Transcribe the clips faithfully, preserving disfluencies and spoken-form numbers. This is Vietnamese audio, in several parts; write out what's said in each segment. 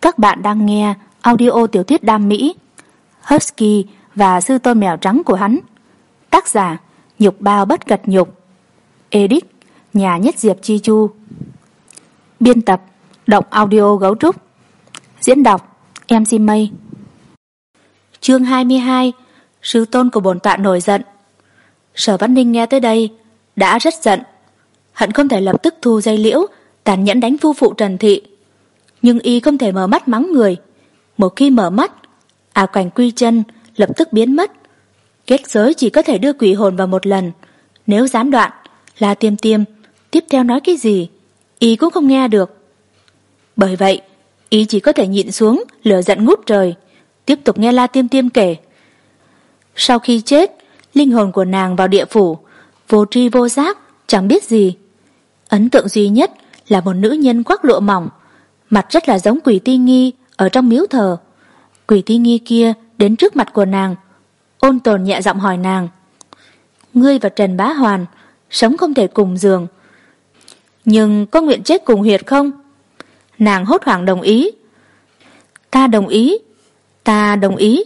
Các bạn đang nghe audio tiểu thuyết đam mỹ Husky và sư tôn mèo trắng của hắn. Tác giả Nhục Bao Bất Cật Nhục. Edit Nhà Nhất Diệp Chi Chu. Biên tập Động Audio Gấu Trúc. Diễn đọc em xê Mây. Chương hai mươi hai. Sư tôn của bổn tọa nổi giận. Sở Văn Ninh nghe tới đây đã rất giận, hận không thể lập tức thu dây liễu tàn nhẫn đánh phu phụ Trần Thị. Nhưng y không thể mở mắt mắng người. Một khi mở mắt, ảo cảnh quy chân lập tức biến mất. Kết giới chỉ có thể đưa quỷ hồn vào một lần. Nếu gián đoạn, La Tiêm Tiêm tiếp theo nói cái gì y cũng không nghe được. Bởi vậy y chỉ có thể nhịn xuống lửa giận ngút trời, tiếp tục nghe La Tiêm Tiêm kể. Sau khi chết, linh hồn của nàng vào địa phủ, vô tri vô giác, chẳng biết gì. Ấn tượng duy nhất là một nữ nhân khoác lụa mỏng, mặt rất là giống Quỷ Ti Nghi ở trong miếu thờ. Quỷ Ti Nghi kia đến trước mặt của nàng, ôn tồn nhẹ giọng hỏi nàng: "Ngươi và Trần Bá Hoàn sống không thể cùng giường, nhưng có nguyện chết cùng huyệt không?" Nàng hốt hoảng đồng ý. "Ta đồng ý, ta đồng ý."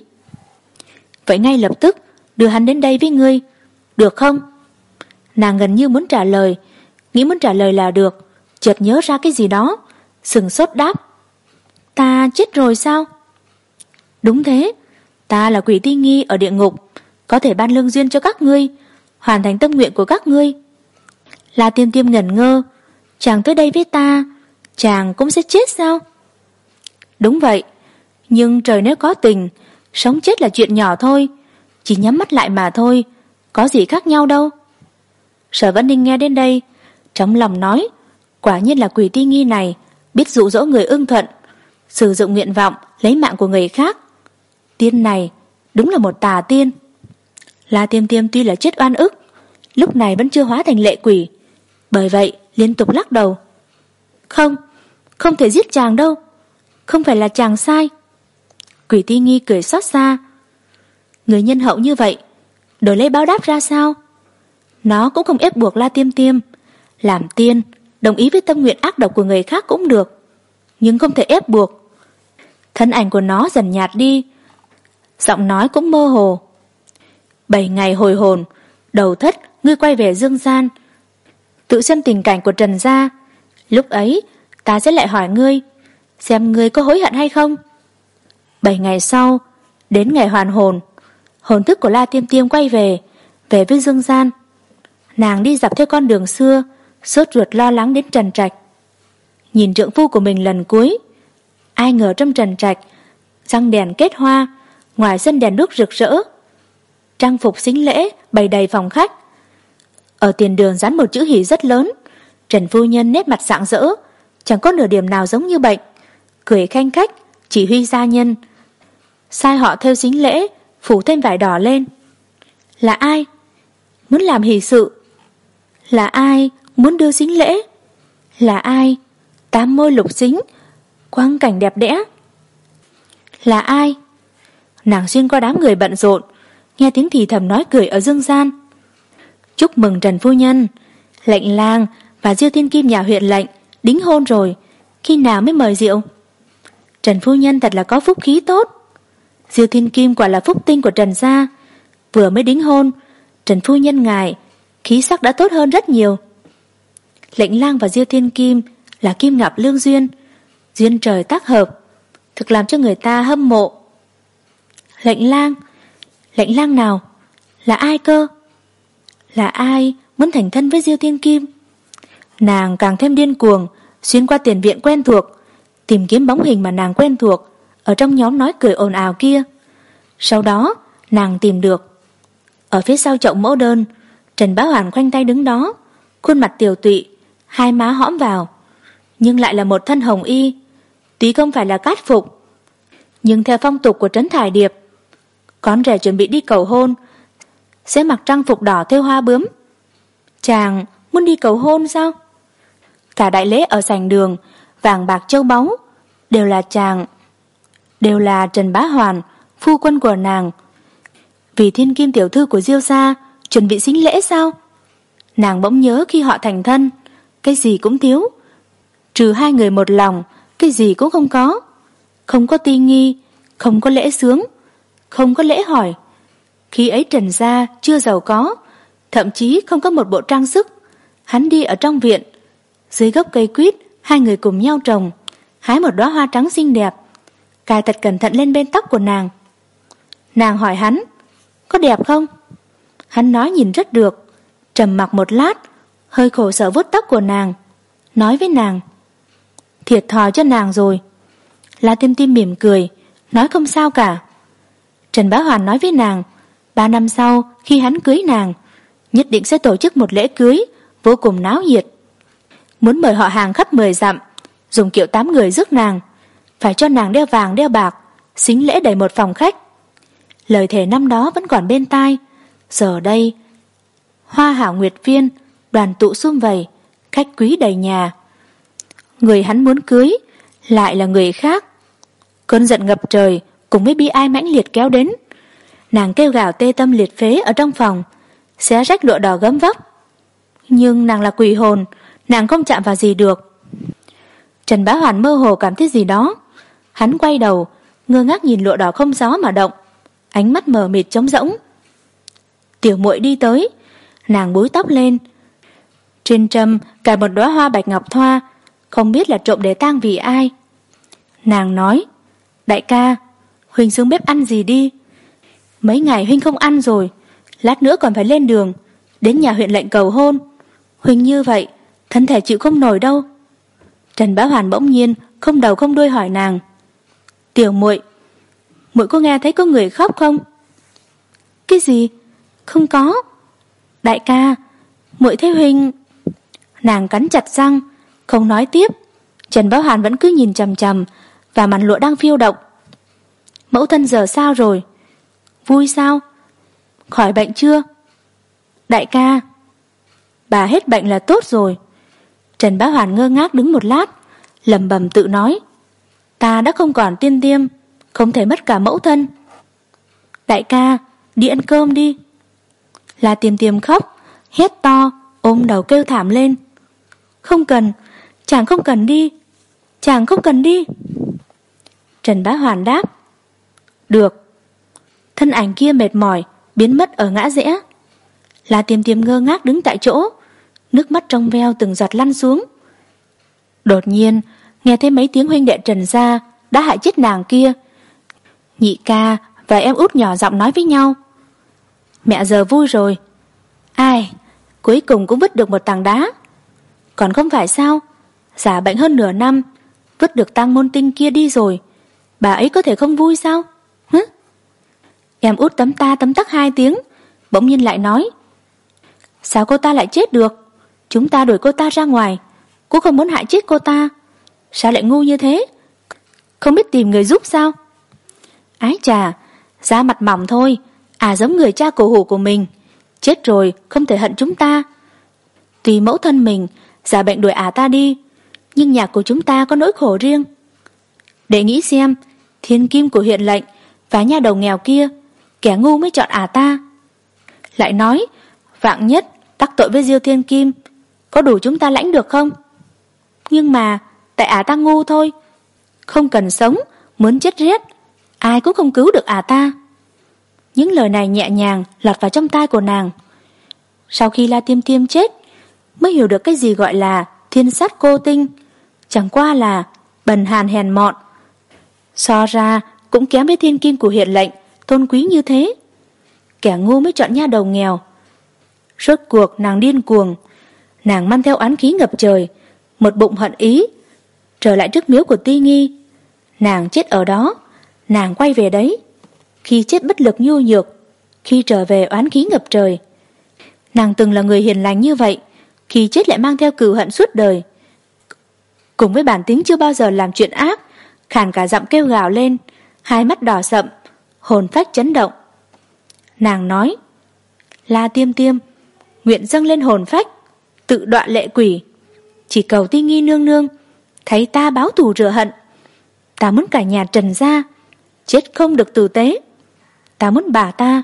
"Vậy ngay lập tức đưa hắn đến đây với ngươi, được không?" Nàng gần như muốn trả lời, nghĩ muốn trả lời là được, chợt nhớ ra cái gì đó, sừng sốt đáp: "Ta chết rồi sao?" "Đúng thế, ta là Quỷ Ti Nghi ở địa ngục, có thể ban lương duyên cho các ngươi, hoàn thành tâm nguyện của các ngươi." La Tiêm Tiêm ngẩn ngơ. "Chàng tới đây với ta, chàng cũng sẽ chết sao?" "Đúng vậy, nhưng trời nếu có tình, sống chết là chuyện nhỏ thôi, chỉ nhắm mắt lại mà thôi, có gì khác nhau đâu." Sở Văn Ninh nghe đến đây, trong lòng nói: quả nhiên là Quỷ Ti Nghi này biết dụ dỗ người ưng thuận, sử dụng nguyện vọng lấy mạng của người khác. Tiên này đúng là một tà tiên. La Tiêm Tiêm tuy là chết oan ức, lúc này vẫn chưa hóa thành lệ quỷ, bởi vậy liên tục lắc đầu. "Không, không thể giết chàng đâu, không phải là chàng sai." Quỷ Ti Nghi cười xót xa. Người nhân hậu như vậy, đổi lấy báo đáp ra sao? Nó cũng không ép buộc La Tiêm Tiêm làm tiên, đồng ý với tâm nguyện ác độc của người khác cũng được, nhưng không thể ép buộc. Thân ảnh của nó dần nhạt đi, giọng nói cũng mơ hồ. "Bảy ngày hồi hồn, đầu thất ngươi quay về dương gian, tự xem tình cảnh của Trần gia. Lúc ấy ta sẽ lại hỏi ngươi, xem ngươi có hối hận hay không." Bảy ngày sau, đến ngày hoàn hồn, hồn thức của La Tiêm Tiêm quay về, về với dương gian. Nàng đi dọc theo con đường xưa, sốt ruột lo lắng đến Trần Trạch. Nhìn trượng phu của mình lần cuối, ai ngờ trong Trần Trạch răng đèn kết hoa, ngoài sân đèn đuốc rực rỡ, trang phục sính lễ bày đầy phòng khách. Ở tiền đường dán một chữ hỉ rất lớn. Trần phu nhân nét mặt rạng rỡ, chẳng có nửa điểm nào giống như bệnh, cười khanh khách chỉ huy gia nhân sai họ thêu sính lễ, phủ thêm vải đỏ lên. Là ai muốn làm hỷ sự? Là ai muốn đưa sính lễ? Là ai tám môi lục sính, quang cảnh đẹp đẽ? Là ai? Nàng xuyên qua đám người bận rộn, nghe tiếng thì thầm nói cười ở dương gian. "Chúc mừng Trần phu nhân, lệnh lang và Diêu Thiên Kim nhà huyện lệnh đính hôn rồi, khi nào mới mời rượu?" "Trần phu nhân thật là có phúc khí tốt. Diêu Thiên Kim quả là phúc tinh của Trần gia, vừa mới đính hôn, Trần phu nhân ngài khí sắc đã tốt hơn rất nhiều." Lệnh lang và Diêu Thiên Kim là kim ngọc lương duyên, duyên trời tác hợp, thực làm cho người ta hâm mộ. Lệnh lang? Lệnh lang nào? Là ai cơ? Là ai muốn thành thân với Diêu Thiên Kim? Nàng càng thêm điên cuồng, xuyên qua tiền viện quen thuộc, tìm kiếm bóng hình mà nàng quen thuộc ở trong nhóm nói cười ồn ào kia. Sau đó nàng tìm được. Ở phía sau chậu mẫu đơn, Trần Bá Hoàn khoanh tay đứng đó, khuôn mặt tiều tụy, hai má hõm vào, nhưng lại là một thân hồng y. Tuy không phải là cát phục, nhưng theo phong tục của Trấn Thải Điệp, con rể chuẩn bị đi cầu hôn sẽ mặc trang phục đỏ thêu hoa bướm. Chàng muốn đi cầu hôn sao? Cả đại lễ ở sảnh đường, vàng bạc châu báu đều là chàng, đều là Trần Bá Hoàn, phu quân của nàng. Vì Thiên Kim tiểu thư của Diêu gia chuẩn bị sính lễ sao? Nàng bỗng nhớ khi họ thành thân, cái gì cũng thiếu, trừ hai người một lòng, cái gì cũng không có. không có ti nghi, không có lễ xướng, không có lễ hỏi. Khi ấy Trần gia chưa giàu có, thậm chí không có một bộ trang sức. Hắn đi ở trong viện, dưới gốc cây quýt, hai người cùng nhau trồng, hái một đóa hoa trắng xinh đẹp, cài thật cẩn thận lên bên tóc của nàng. Nàng hỏi hắn, có đẹp không? Hắn nói nhìn rất được, trầm mặc một lát, hơi khổ sở vuốt tóc của nàng, nói với nàng, thiệt thòi cho nàng rồi. La Tim Tim mỉm cười, nói không sao cả. Trần Bá Hoàn nói với nàng, ba năm sau khi hắn cưới nàng, nhất định sẽ tổ chức một lễ cưới vô cùng náo nhiệt, muốn mời họ hàng khắp mười dặm, dùng kiệu tám người rước nàng, phải cho nàng đeo vàng đeo bạc, sính lễ đầy một phòng khách. Lời thề năm đó vẫn còn bên tai. Giờ đây hoa hảo nguyệt viên, đoàn tụ sum vầy, khách quý đầy nhà. Người hắn muốn cưới lại là người khác. Cơn giận ngập trời cùng với bi ai mãnh liệt kéo đến. Nàng kêu gào tê tâm liệt phế ở trong phòng, xé rách lụa đỏ gấm vóc. Nhưng nàng là quỷ hồn, nàng không chạm vào gì được. Trần Bá Hoàn mơ hồ cảm thấy gì đó. Hắn quay đầu, ngơ ngác nhìn lụa đỏ không gió mà động, ánh mắt mờ mịt trống rỗng. Tiểu muội đi tới, nàng búi tóc lên, trên trâm cài một đóa hoa bạch ngọc thoa, không biết là trộm để tang vì ai. Nàng nói, đại ca, huynh xuống bếp ăn gì đi. Mấy ngày huynh không ăn rồi, lát nữa còn phải lên đường, đến nhà huyện lệnh cầu hôn. Huynh như vậy, thân thể chịu không nổi đâu. Trần Bá Hoàn bỗng nhiên không đầu không đuôi hỏi nàng, tiểu muội, muội có nghe thấy có người khóc không? Cái gì? Không có. Đại ca, muội thấy huynh. Nàng cắn chặt răng, không nói tiếp. Trần Bá Hoàn vẫn cứ nhìn chằm chằm và màn lụa đang phiêu động. Mẫu thân giờ sao rồi? Vui sao? Khỏi bệnh chưa? Đại ca, bà hết bệnh là tốt rồi. Trần Bá Hoàn ngơ ngác đứng một lát, lẩm bẩm tự nói, ta đã không còn tiên tiêm, không thể mất cả mẫu thân. Đại ca, đi ăn cơm đi. La Tiêm Tiêm khóc, hét to, ôm đầu kêu thảm lên. Không cần, chàng không cần đi, chàng không cần đi. Trần Bá Hoàn đáp, được. Thân ảnh kia mệt mỏi, biến mất ở ngã rẽ. La Tiêm Tiêm ngơ ngác đứng tại chỗ, nước mắt trong veo từng giọt lăn xuống. Đột nhiên nghe thấy mấy tiếng huynh đệ Trần gia đã hại chết nàng kia. Nhị ca và em út nhỏ giọng nói với nhau, mẹ giờ vui rồi. Ai, cuối cùng cũng vứt được một tảng đá. Còn không phải sao, giả bệnh hơn nửa năm, vứt được tang môn tinh kia đi rồi, bà ấy có thể không vui sao? Hứ? Em út tấm ta tấm tắc hai tiếng, bỗng nhiên lại nói, sao cô ta lại chết được? Chúng ta đuổi cô ta ra ngoài, cô không muốn hại chết cô ta. Sao lại ngu như thế? Không biết tìm người giúp sao? Ái chà, da mặt mỏng thôi, à giống người cha cổ hủ của mình. Chết rồi không thể hận chúng ta. Tùy mẫu thân mình giả bệnh đuổi ả ta đi, nhưng nhà của chúng ta có nỗi khổ riêng. Để nghĩ xem, thiên kim của huyện lệnh và nha đầu nghèo kia, kẻ ngu mới chọn ả ta. Lại nói, vạn nhất đắc tội với Diêu Thiên Kim, có đủ chúng ta lãnh được không? Nhưng mà tại ả ta ngu thôi, không cần sống, muốn chết rét, ai cũng không cứu được ả ta. Những lời này nhẹ nhàng lọt vào trong tai của nàng. Sau khi La Tiêm Tiêm chết, mới hiểu được cái gì gọi là thiên sát cô tinh, chẳng qua là bần hàn hèn mọn, so ra cũng kém với thiên kim của huyện lệnh tôn quý như thế. Kẻ ngu mới chọn nha đầu nghèo. Rốt cuộc nàng điên cuồng, nàng mang theo oán khí ngập trời, một bụng hận ý, trở lại trước miếu của Ti Nghi. Nàng chết ở đó, nàng quay về đấy. Khi chết bất lực nhu nhược, khi trở về oán khí ngập trời. Nàng từng là người hiền lành như vậy, khi chết lại mang theo cừu hận suốt đời. Cùng với bản tính chưa bao giờ làm chuyện ác, khàn cả giọng kêu gào lên, hai mắt đỏ sậm, hồn phách chấn động. Nàng nói, La Tiêm Tiêm, nguyện dâng lên hồn phách, tự đọa lệ quỷ, chỉ cầu Ti Nghi nương nương thấy ta báo thù rửa hận. Ta muốn cả nhà Trần gia chết không được tử tế. Ta muốn bà ta,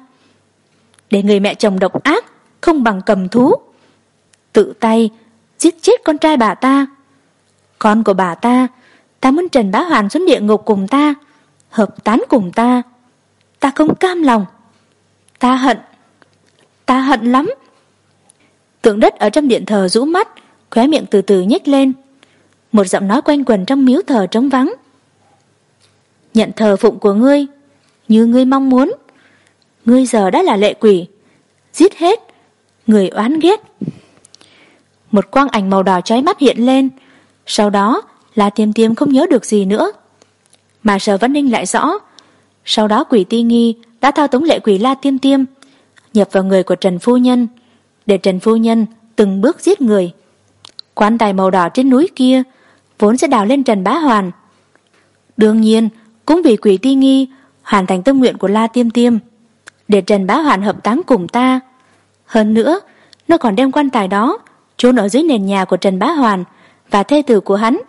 để người mẹ chồng độc ác không bằng cầm thú, tự tay giết chết con trai bà ta. Con của bà ta Ta muốn Trần Bá Hoàn xuống địa ngục cùng ta, hợp tán cùng ta. Ta không cam lòng. Ta hận. Ta hận lắm. Tượng đất ở trong điện thờ rũ mắt, khóe miệng từ từ nhếch lên. Một giọng nói quanh quẩn trong miếu thờ trống vắng. Nhận thờ phụng của ngươi, như ngươi mong muốn. Ngươi giờ đã là lệ quỷ, giết hết người oán ghét. Một quang ảnh màu đỏ chói mắt hiện lên. Sau đó La Tiêm Tiêm không nhớ được gì nữa, mà Sở Vãn Ninh lại rõ. Sau đó Quỷ Ti Nghi đã thao túng lệ quỷ La Tiêm Tiêm nhập vào người của Trần phu nhân, để Trần phu nhân từng bước giết người. Quan tài màu đỏ trên núi kia vốn sẽ đào lên Trần Bá Hoàn. Đương nhiên cũng vì Quỷ Ti Nghi hoàn thành tâm nguyện của La Tiêm Tiêm, để Trần Bá Hoàn hợp táng cùng ta. Hơn nữa, nó còn đem quan tài đó chôn ở dưới nền nhà của Trần Bá Hoàn và thê tử của hắn,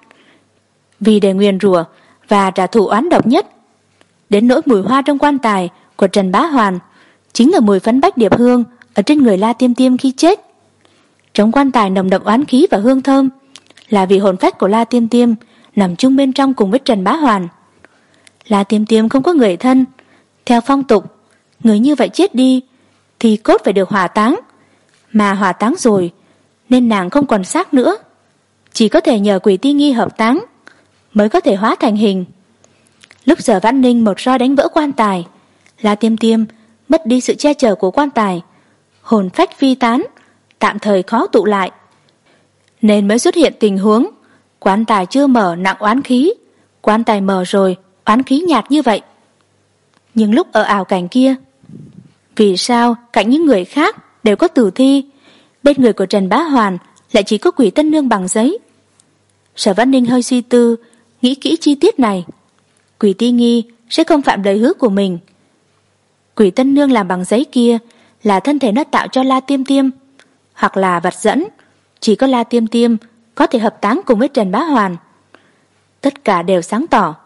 vì để nguyền rủa và trả thù oán độc nhất. Đến nỗi mùi hoa trong quan tài của Trần Bá Hoàn chính là mùi phấn bách điệp hương ở trên người La Tiêm Tiêm khi chết. Trong quan tài nồng đậm oán khí và hương thơm là vì hồn phách của La Tiêm Tiêm nằm chung bên trong cùng với Trần Bá Hoàn. La Tiêm Tiêm không có người thân. Theo phong tục, người như vậy chết đi thì cốt phải được hỏa táng, mà hỏa táng rồi nên nàng không còn xác nữa, chỉ có thể nhờ Quỷ Ti Nghi hợp táng mới có thể hóa thành hình. Lúc Sở Vãn Ninh một roi đánh vỡ quan tài, La Tiêm Tiêm mất đi sự che chở của quan tài, hồn phách phi tán, tạm thời khó tụ lại, nên mới xuất hiện tình huống quan tài chưa mở nặng oán khí, quan tài mở rồi oán khí nhạt như vậy. Nhưng lúc ở ảo cảnh kia, vì sao cạnh những người khác đều có tử thi, bên người của Trần Bá Hoàn lại chỉ có Quỷ Tân Nương bằng giấy? Sở Vãn Ninh hơi suy tư, nghĩ kỹ chi tiết này. Quỷ Ti Nghi sẽ không phạm lời hứa của mình. Quỷ Tân Nương làm bằng giấy kia là thân thể nó tạo cho La Tiêm Tiêm, hoặc là vật dẫn, chỉ có La Tiêm Tiêm có thể hợp táng cùng với Trần Bá Hoàn. Tất cả đều sáng tỏ.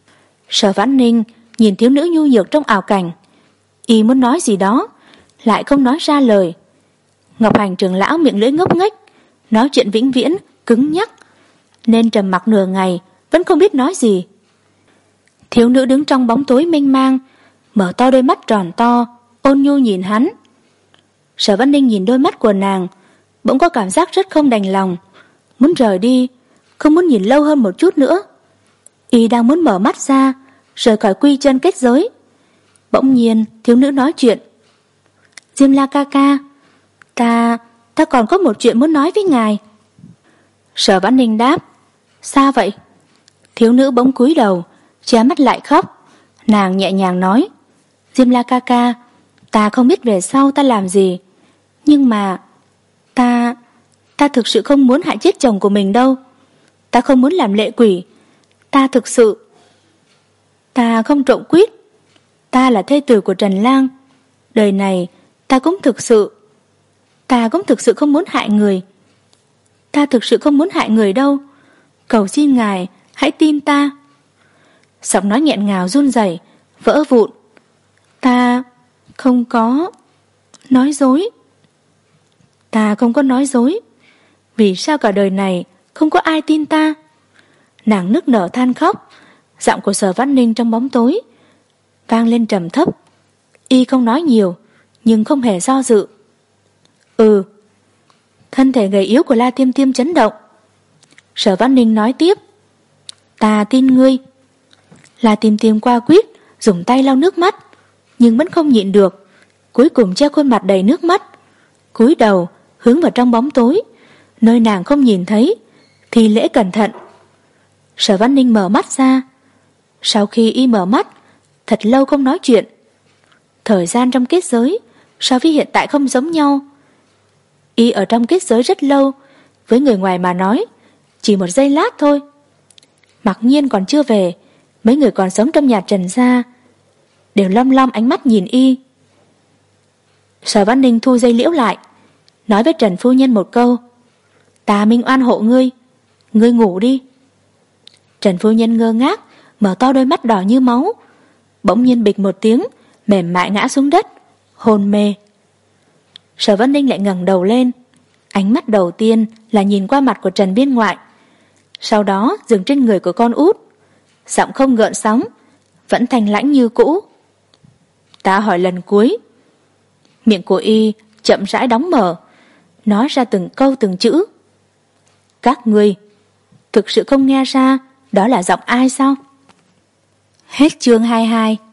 Sở Vãn Ninh nhìn thiếu nữ nhu nhược trong ảo cảnh, y muốn nói gì đó lại không nói ra lời. Ngọc Hành trưởng lão miệng lưỡi ngốc nghếch, nói chuyện vĩnh viễn cứng nhắc, nên trầm mặc nửa ngày vẫn không biết nói gì. Thiếu nữ đứng trong bóng tối mênh mang, mở to đôi mắt tròn to, ôn nhu nhìn hắn. Sở Vãn Ninh nhìn đôi mắt của nàng, bỗng có cảm giác rất không đành lòng, muốn rời đi, không muốn nhìn lâu hơn một chút nữa. Y đang muốn mở mắt ra, rời khỏi quy chân kết giới. Bỗng nhiên thiếu nữ nói chuyện. Diêm La ca ca, ta, ta còn có một chuyện muốn nói với ngài. Sở Vãn Ninh đáp. Sao vậy? Thiếu nữ bỗng cúi đầu, che mắt lại khóc. Nàng nhẹ nhàng nói. Diêm La ca ca, ta không biết về sau ta làm gì, nhưng mà ta, ta thực sự không muốn hại chết chồng của mình đâu. Ta không muốn làm lệ quỷ. Ta thực sự, ta không trộm quýt. Ta là thê tử của Trần Lang. Đời này ta cũng thực sự, ta cũng thực sự không muốn hại người. Ta thực sự không muốn hại người đâu. Cầu xin ngài hãy tin ta. Giọng nói nghẹn ngào run rẩy, vỡ vụn. Ta không có nói dối. Ta không có nói dối. Vì sao cả đời này không có ai tin ta? Nàng nức nở than khóc. Giọng của Sở Vãn Ninh trong bóng tối vang lên trầm thấp. Y không nói nhiều, nhưng không hề do dự. Ừ. Thân thể gầy yếu của La Tiêm Tiêm chấn động. Sở Vãn Ninh nói tiếp. Ta tin ngươi. La Tiêm Tiêm qua quýt, dùng tay lau nước mắt, nhưng vẫn không nhịn được, cuối cùng che khuôn mặt đầy nước mắt, cúi đầu hướng vào trong bóng tối, nơi nàng không nhìn thấy, thì lễ cẩn thận. Sở Vãn Ninh mở mắt ra. Sau khi y mở mắt, thật lâu không nói chuyện. Thời gian trong kết giới so với hiện tại không giống nhau. Y ở trong kết giới rất lâu, với người ngoài mà nói chỉ một giây lát thôi. Mặc nhiên còn chưa về, mấy người còn sống trong nhà Trần gia đều lom lom ánh mắt nhìn y. Sở Vãn Ninh thu dây liễu lại, nói với Trần phu nhân một câu. Ta minh oan hộ ngươi, ngươi ngủ đi. Trần phu nhân ngơ ngác, mở to đôi mắt đỏ như máu, bỗng nhiên bịch một tiếng, mềm mại ngã xuống đất, hôn mê. Sở Vãn Ninh lại ngẩng đầu lên, ánh mắt đầu tiên là nhìn qua mặt của Trần Biên Ngoại. Sau đó dừng trên người của con út. Giọng không gợn sóng, vẫn thanh lãnh như cũ. Ta hỏi lần cuối. Miệng của y chậm rãi đóng mở, nói ra từng câu từng chữ. Các ngươi thực sự không nghe ra đó là giọng ai sao? Hết chương hai mươi hai.